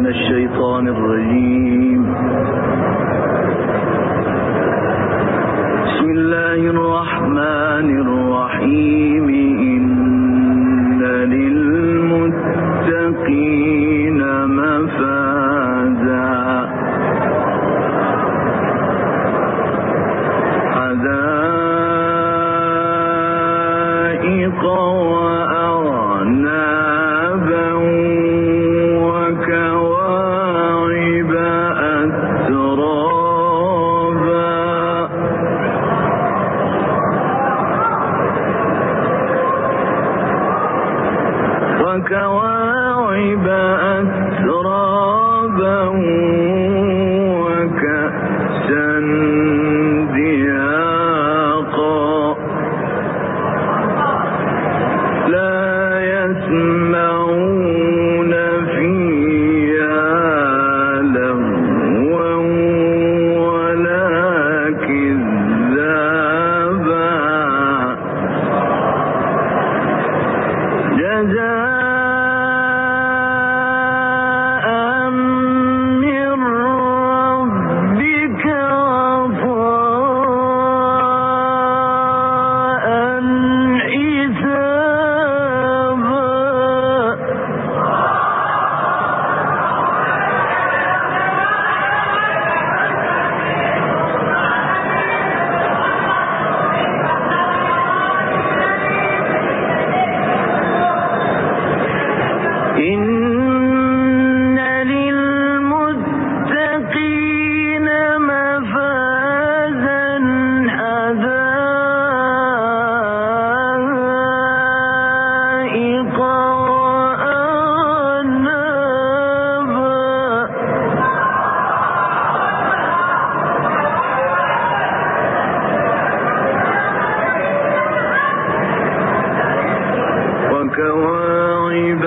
الشيطان الرجيم. بسم الله الرحمن الرحيم. إن للمتقين مفازا حدائق وأعنابا وكواعب أترابا وكأسا دهاقا لا يسمعون فيها لغوا ولا كذابا وكواعب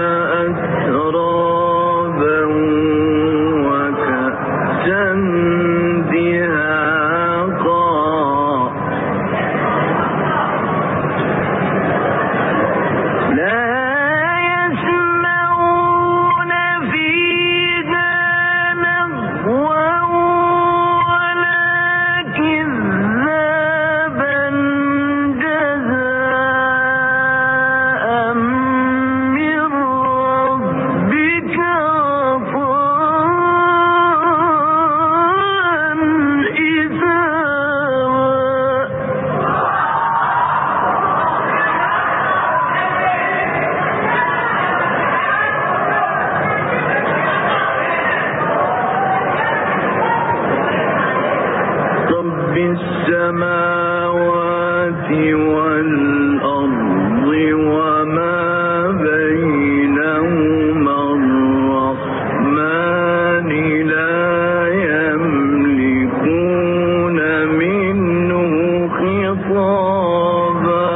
أترابا وكأسا دهاقا لا يسمعون فيها لغوا ولا كذابا رب السماوات والأرض وما بينهما الرحمن لا يملكون منه خطابا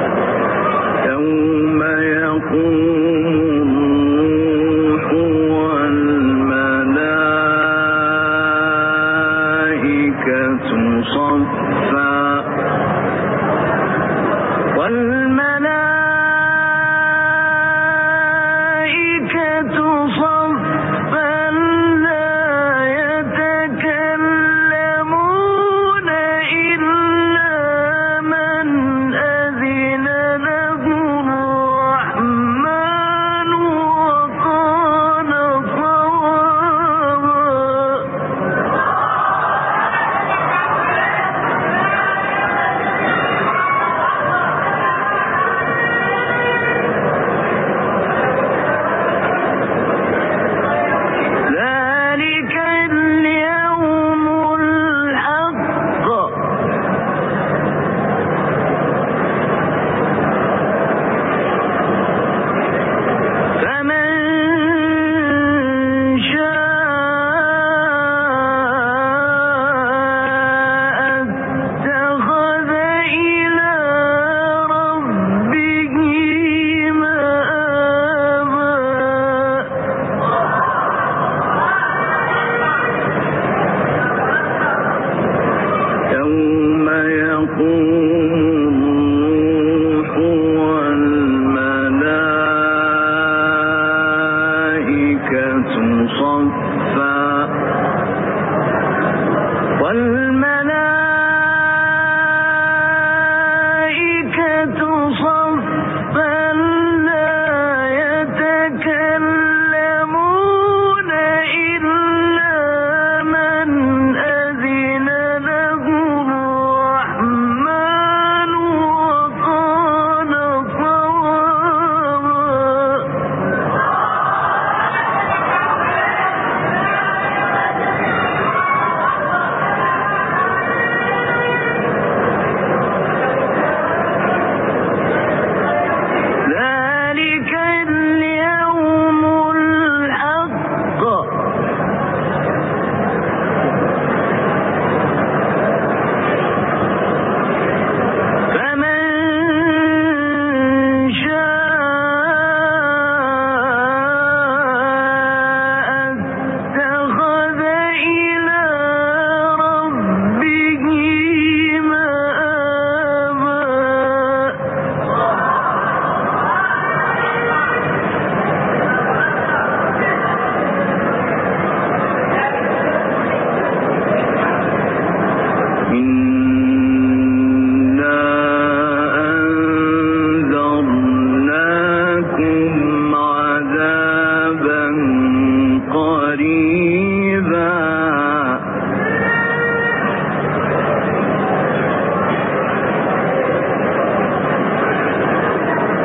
يوم يقوم الروح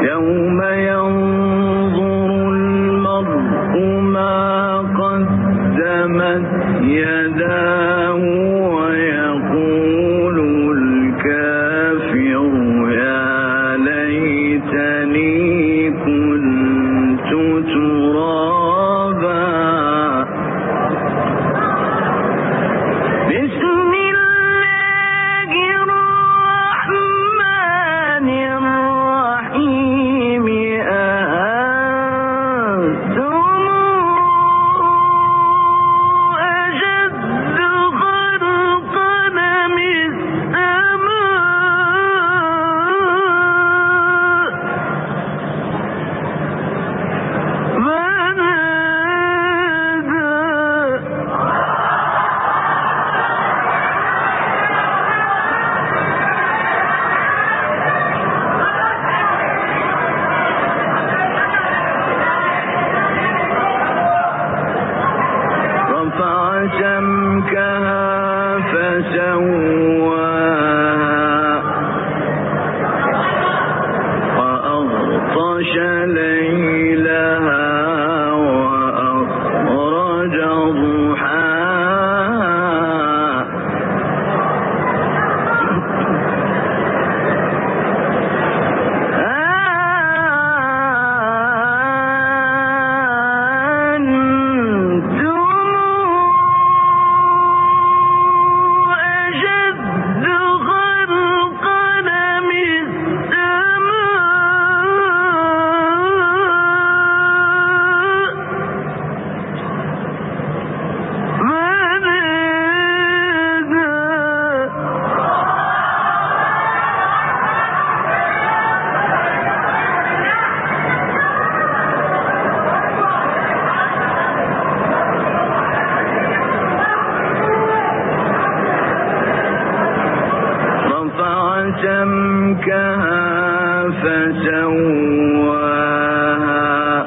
يوم ينظر المرء ما قدمت يداه ويقول الكافر يا ليتني كنت ترابا. بسم الله الرحمن الرحيم. أأنتم أشد خلقا أم رفع سمكها فسواها وأغطش ليلها وأخرج ضحاها. سمكها فسواها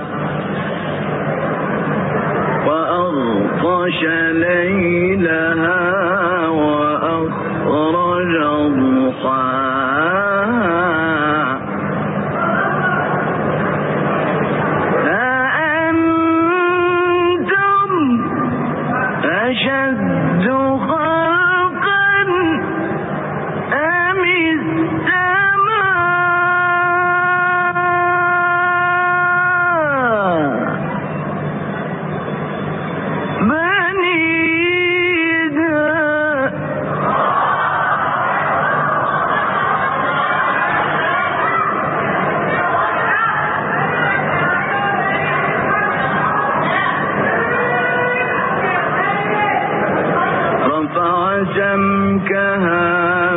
وأغطش ليلها وأخرج ضحاها. أأنتم أشد خلقا أم السماء رفع سمكها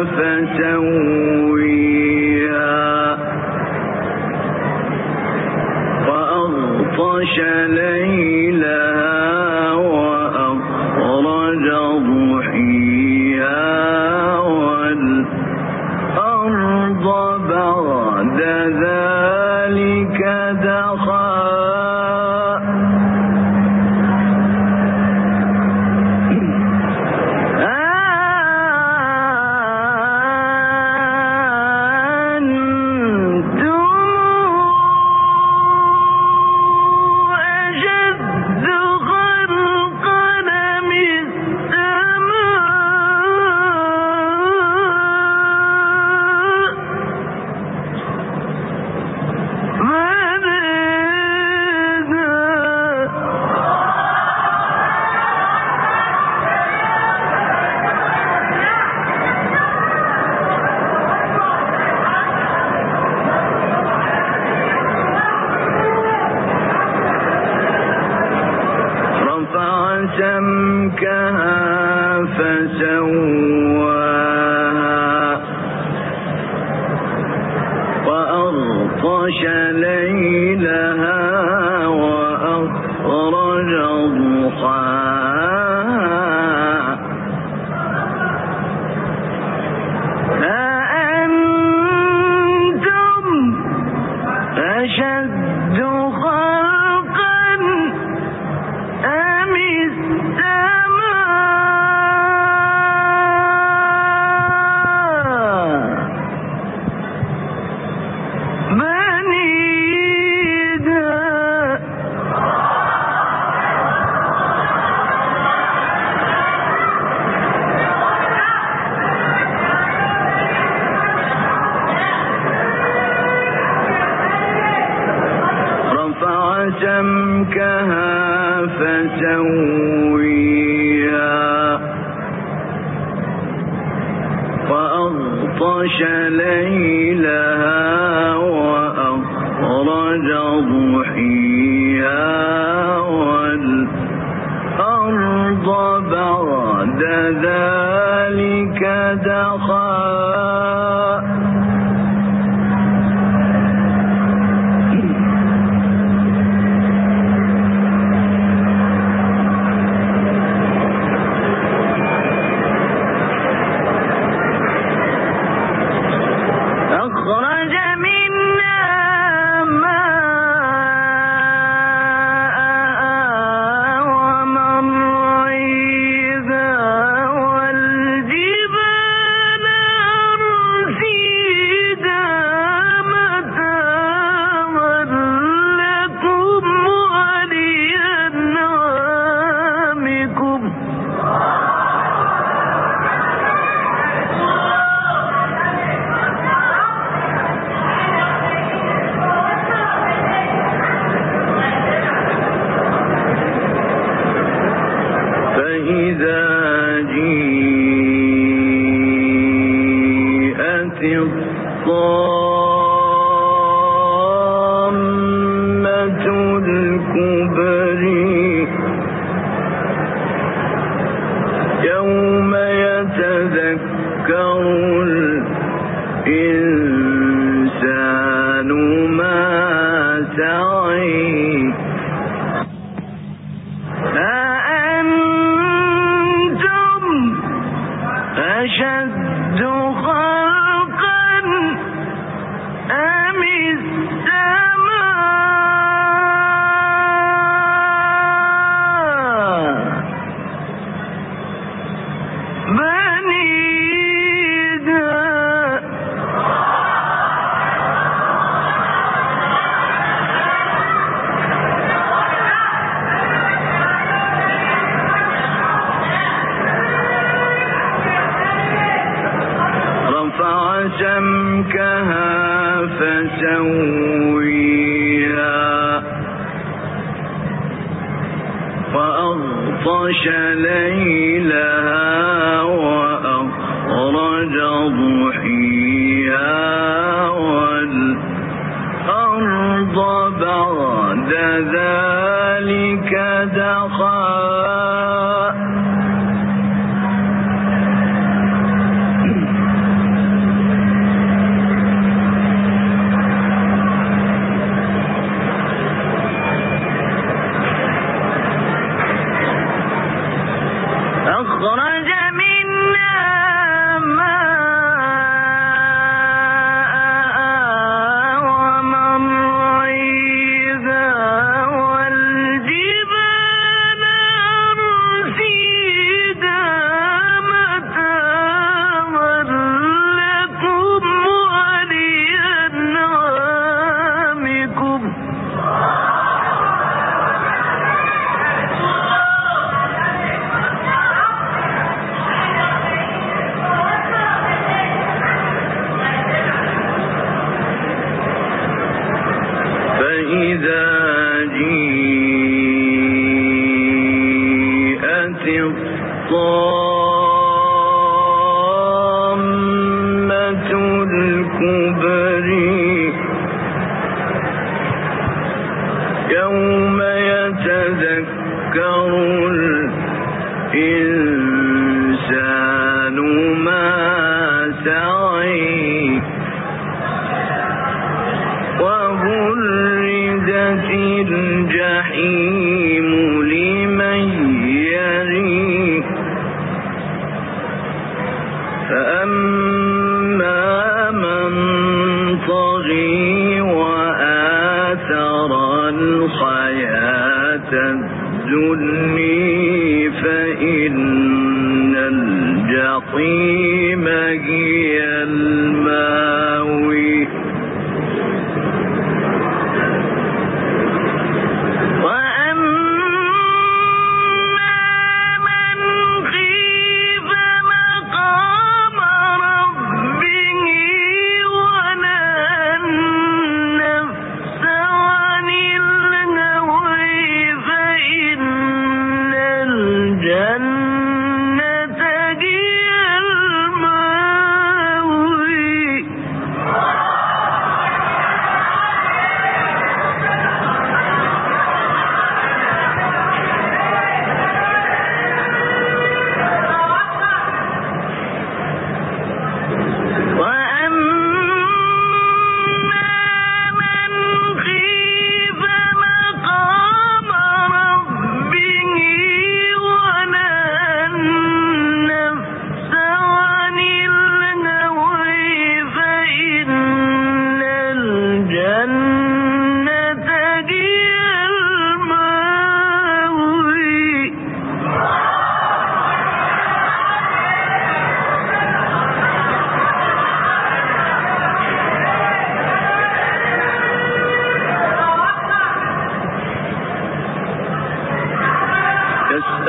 فسويها وأغطش ليلها وأخرج ضحيها والأرض بعد ذلك دحاها. سمكها فسواها وأغطش ليلها وأخرج ضحاها. أأنتم أشد خلقا أم السماء بنيها سمكها فسويها وأغطش ليلها وأخرج ضحيها والأرض بعد ذلك دحاها أخرج منها ماءها ومرعيها والجبال أرسيها متاعا لكم ولأنعامكم فإذا جيءت الطامة الكبرى يوم يتذكر الإنسان ما سعى أشد خلقا أم السماء بنيها رفع سمكها فسويها وأغطش ليلها وأخرج ضحيها والأرض بعد ذلك دحاها أخرج منها ماءها ومرعيها والجبال أرسيها متاعا لكم ولأنعامكم فإذا جيءت الطامة الكبرى يوم يتذكر الإنسان ما سعى وبرزت الجحيم لمن يرى فأما من طغى وآثر الحياة الدنيا فإن الجحيم هي المأوى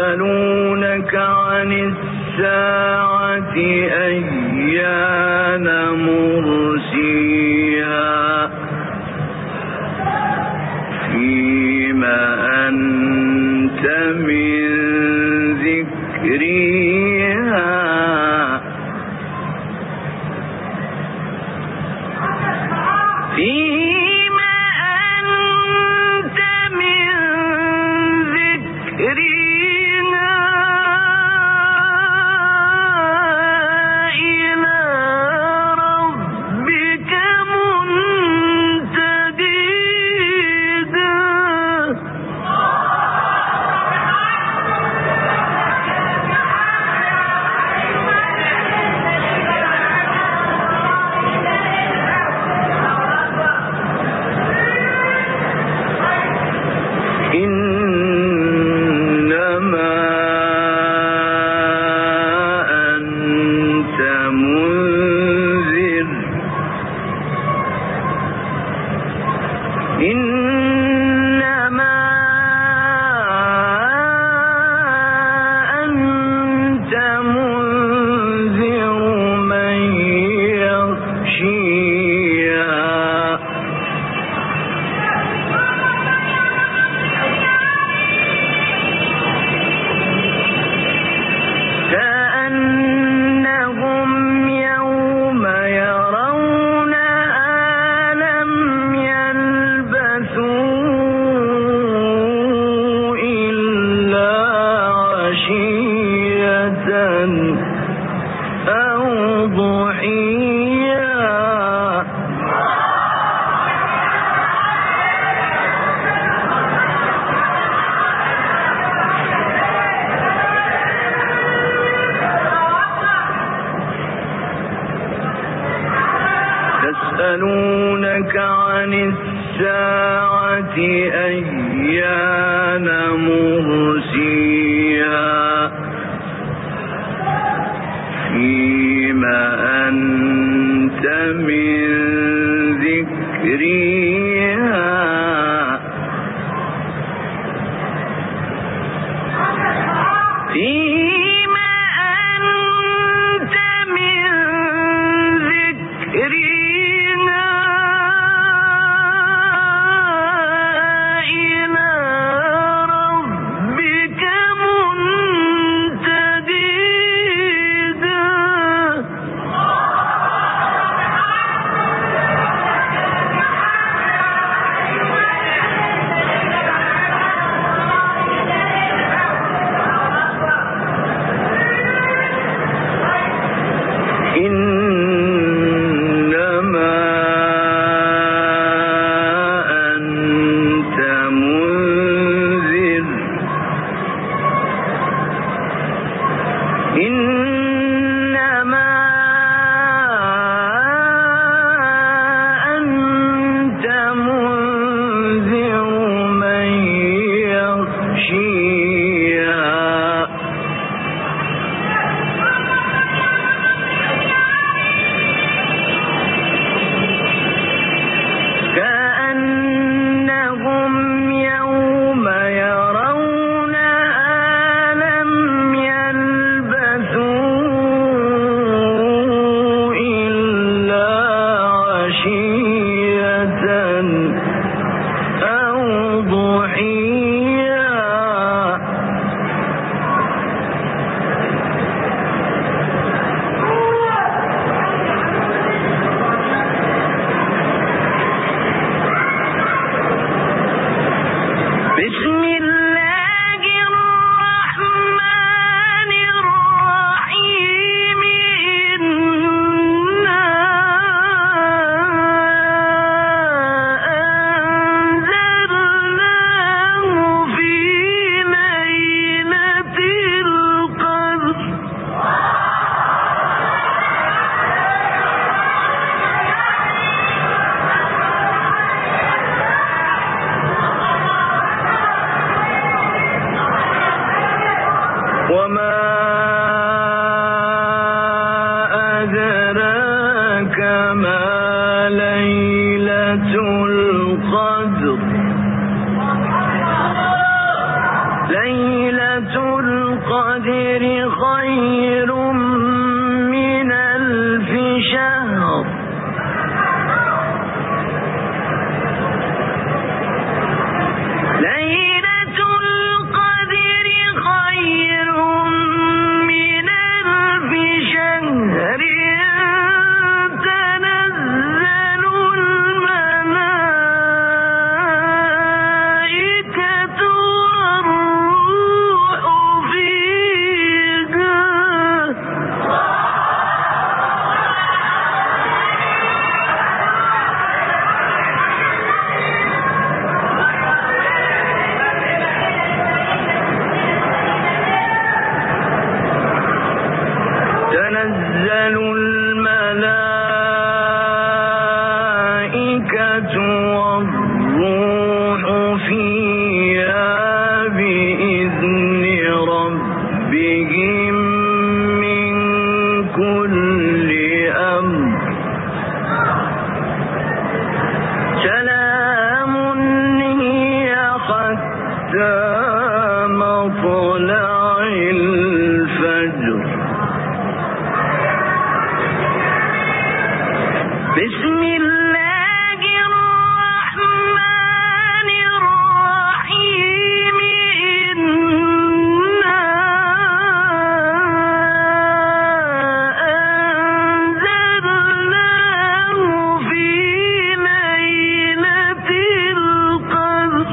يسألونك عن الساعة أيان مرسيها فيما أنت من ذكرها يسألونك عن الساعة أيان مرسيها فيما أنت من ذكرها ليلة القدر خير من ألف شهر ليلة القدر خير من ألف شهر تنزل الملائكة والروح فيها تنزل الملائكة والروح فيها بإذن ربهم من كل أمر سلام هي حتى مطلع الفجر بسم الله الرحمن الرحيم إنا أنزلناه في ليلة القدر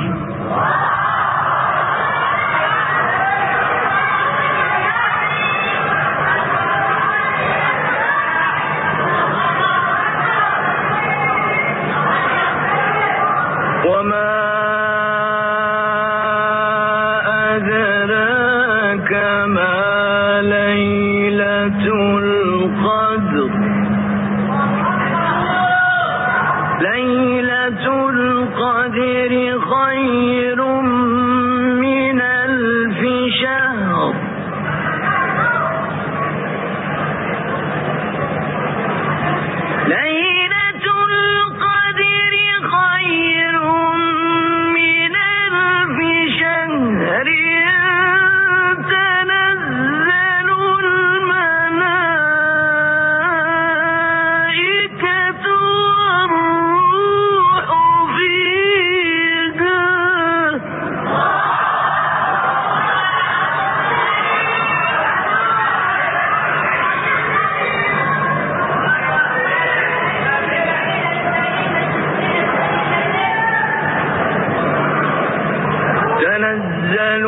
وما أدراك ما ليلة القدر ليلة القدر خير من ألف شهر ليلة القدر خير من ألف شهر تنزل الملائكة والروح فيها تنزل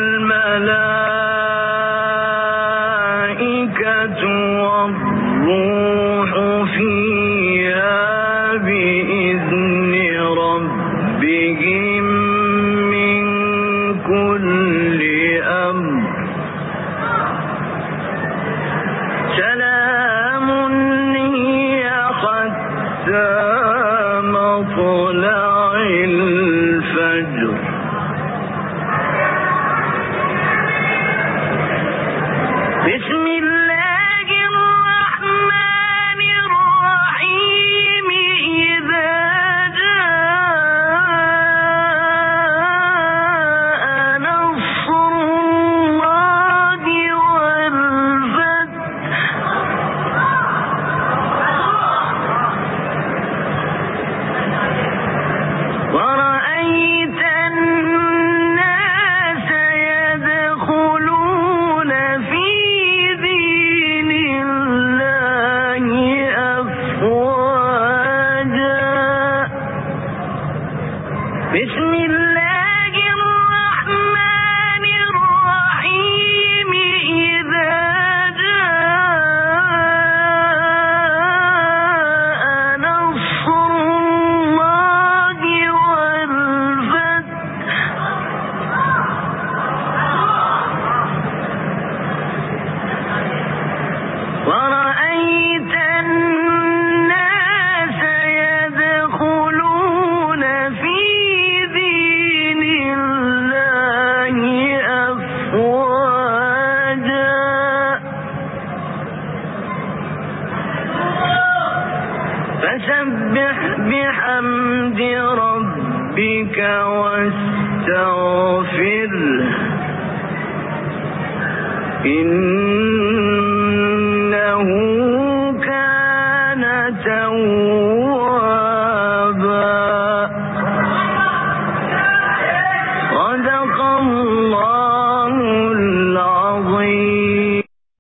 الملائكة والروح فيها بإذن ربهم من كل أمر سلام هي حتى مطلع الفجر بسم الله الرحمن الرحيم إذا جاء نصر الله والفتح ورأيت الناس يدخلون في دين الله أفواجا بسم الله الرحمن الرحيم إذا جاء نصر الله والفتح ورأيت الناس يدخلون في دين الله أفواجا فسبح بحمد ربك واستغفره إن